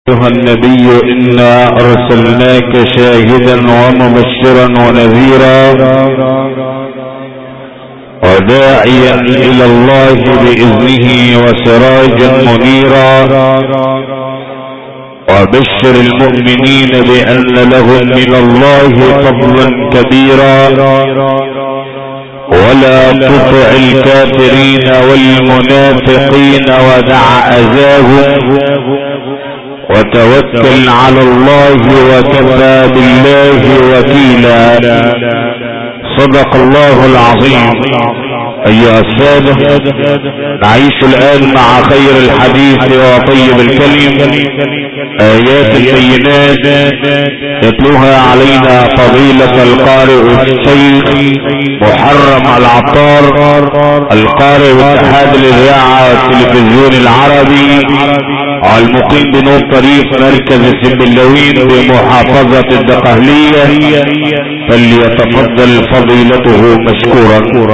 أيها النبي إنا أرسلناك شاهدا ومبشرا ونذيرا وداعيا إلى الله بإذنه وسراجا منيرا وبشر المؤمنين بأن لهم من الله فضلا كبيرا ولا تطع الكافرين والمنافقين ودع أذاهم وتوكل على الله وكفى بالله وكيلا. صدق الله العظيم. أيها السادة، نعيش الآن مع خير الحديث وطيب الكلم آيات البينات يتلوها علينا فضيلة القارئ الشيخ محرم العطار، القارئ باتحاد الإذاعة والتلفزيون العربي، المقيم بنور طريق مركز السنبلاوين بمحافظة الدقهلية، فليتفضل فضيلته مشكورا.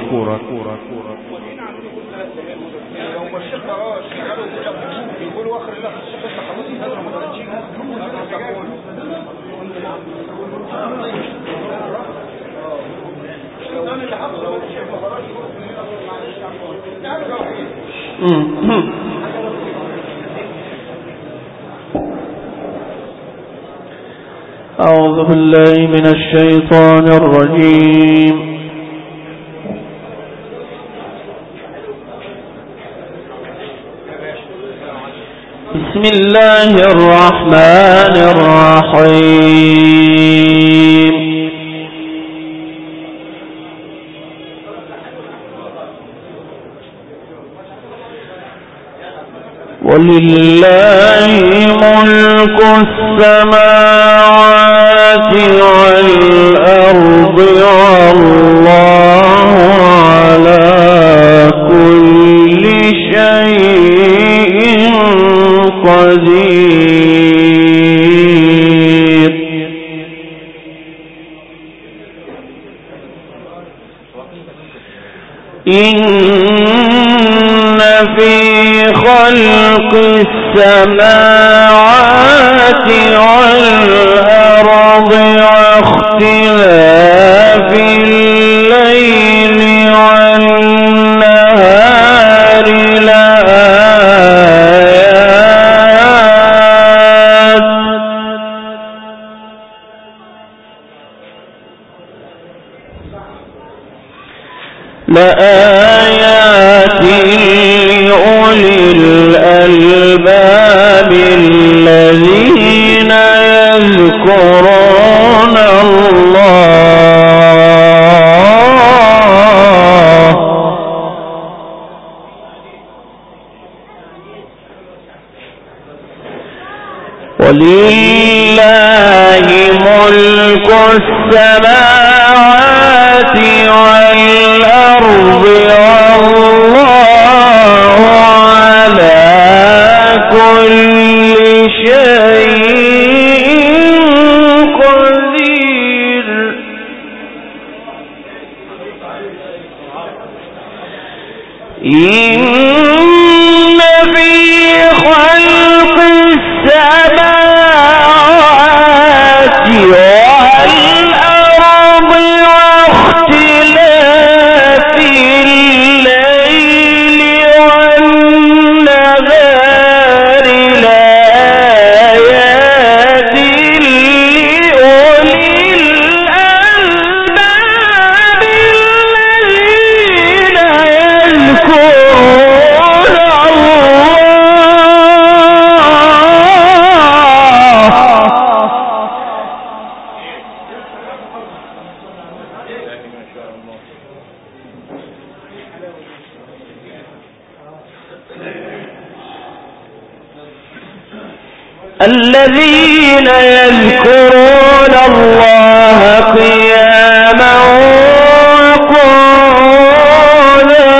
أعوذ بالله من الشيطان الرجيم. بسم الله الرحمن الرحيم. ولله ملك السماوات والأرض والله على كل شيء قدير. إن في خلق السماوات والأرض واختلاف الليل والنهار لآيات لأولي الألباب الذين يذكرون الله ولله ملك السماوات والأرض والله على كل شيء قدير. إن في خلق السماوات والأرض واختلاف الليل والنهار لآيات لأولي الألباب الذين يذكرون الذين يذكرون الله قياما وقعودا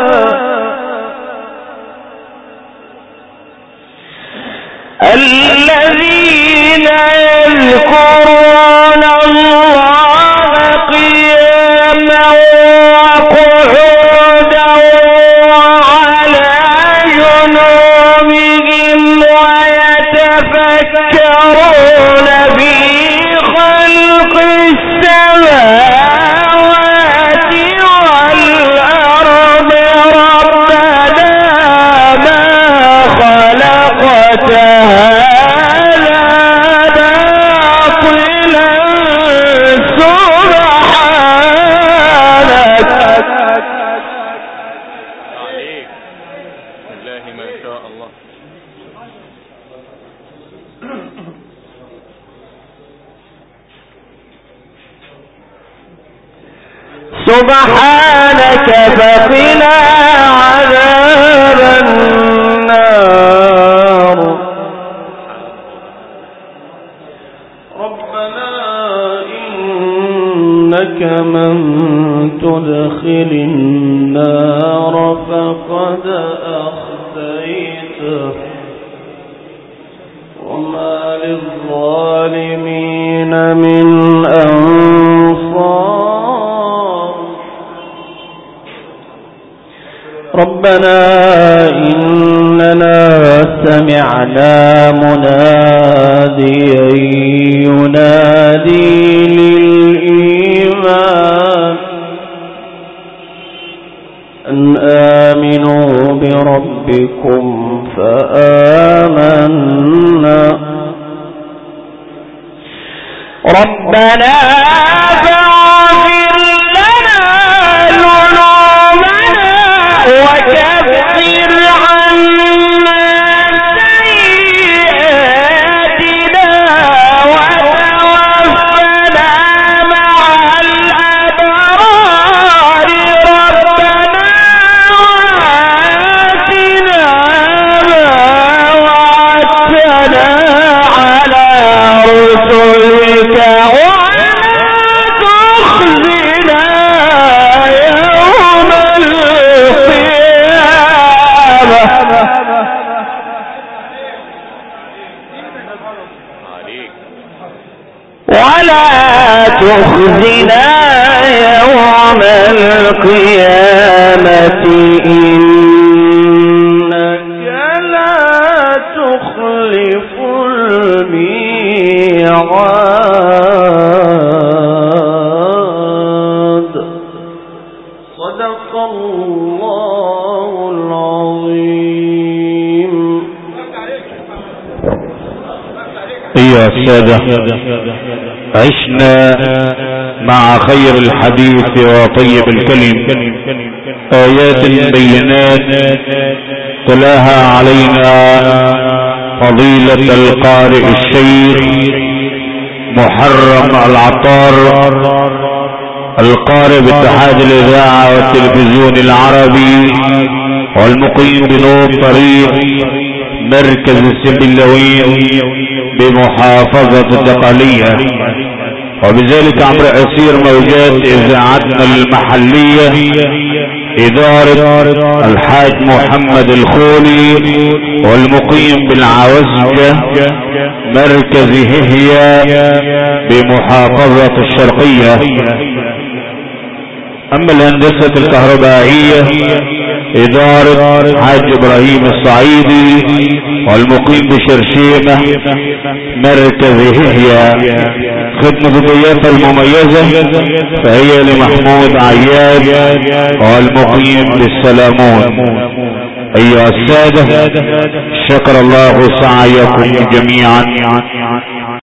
الذين يذكرون الله قياما وقعودا وعلى جنوبهم ويتفكرون يتفكرون في خلق السماوات والأرض ربنا ما خلقت هذا باطلا سبحانك الله ما شاء الله. سبحانك فقنا عذاب النار. ربنا إنك من تدخل النار فقد أخزيته وما للظالمين من أنصار. ربنا إننا سمعنا مناديا ينادي للإيمان أن آمنوا بربكم فآمنا. ربنا فاغفر لنا ذنوبنا وكفر عنا سيئاتنا وتوفنا مع الأبرار. ربنا وآتنا ما وعدتنا على رسلك ولا تخزنا يوم القيامة. ولا تخزنا يوم القيامة إنك لا تخلف الميعاد. صدق الله العظيم. أيها السادة، عشنا مع خير الحديث وطيب الكلم آيات بينات تلاها علينا فضيلة القارئ الشيخ محرم العطار، القارئ باتحاد الإذاعة والتلفزيون العربي والمقيم بنور طريق مركز السنبلاوين بمحافظة الدقهلية، وبذلك عبر عصير موجات إذاعتنا المحلية إدارة الحاج محمد الخولي والمقيم بالعوزجة مركز هي بمحافظة الشرقية. أما الهندسة الكهربائية إدارة حاج إبراهيم الصعيدي والمقيم بشرشيمة مركز هي. خدمة الضيافة المميزة فهي لمحمود عياد والمقيم بالسلامون. أيها السادة، شكر الله سعيكم جميعا.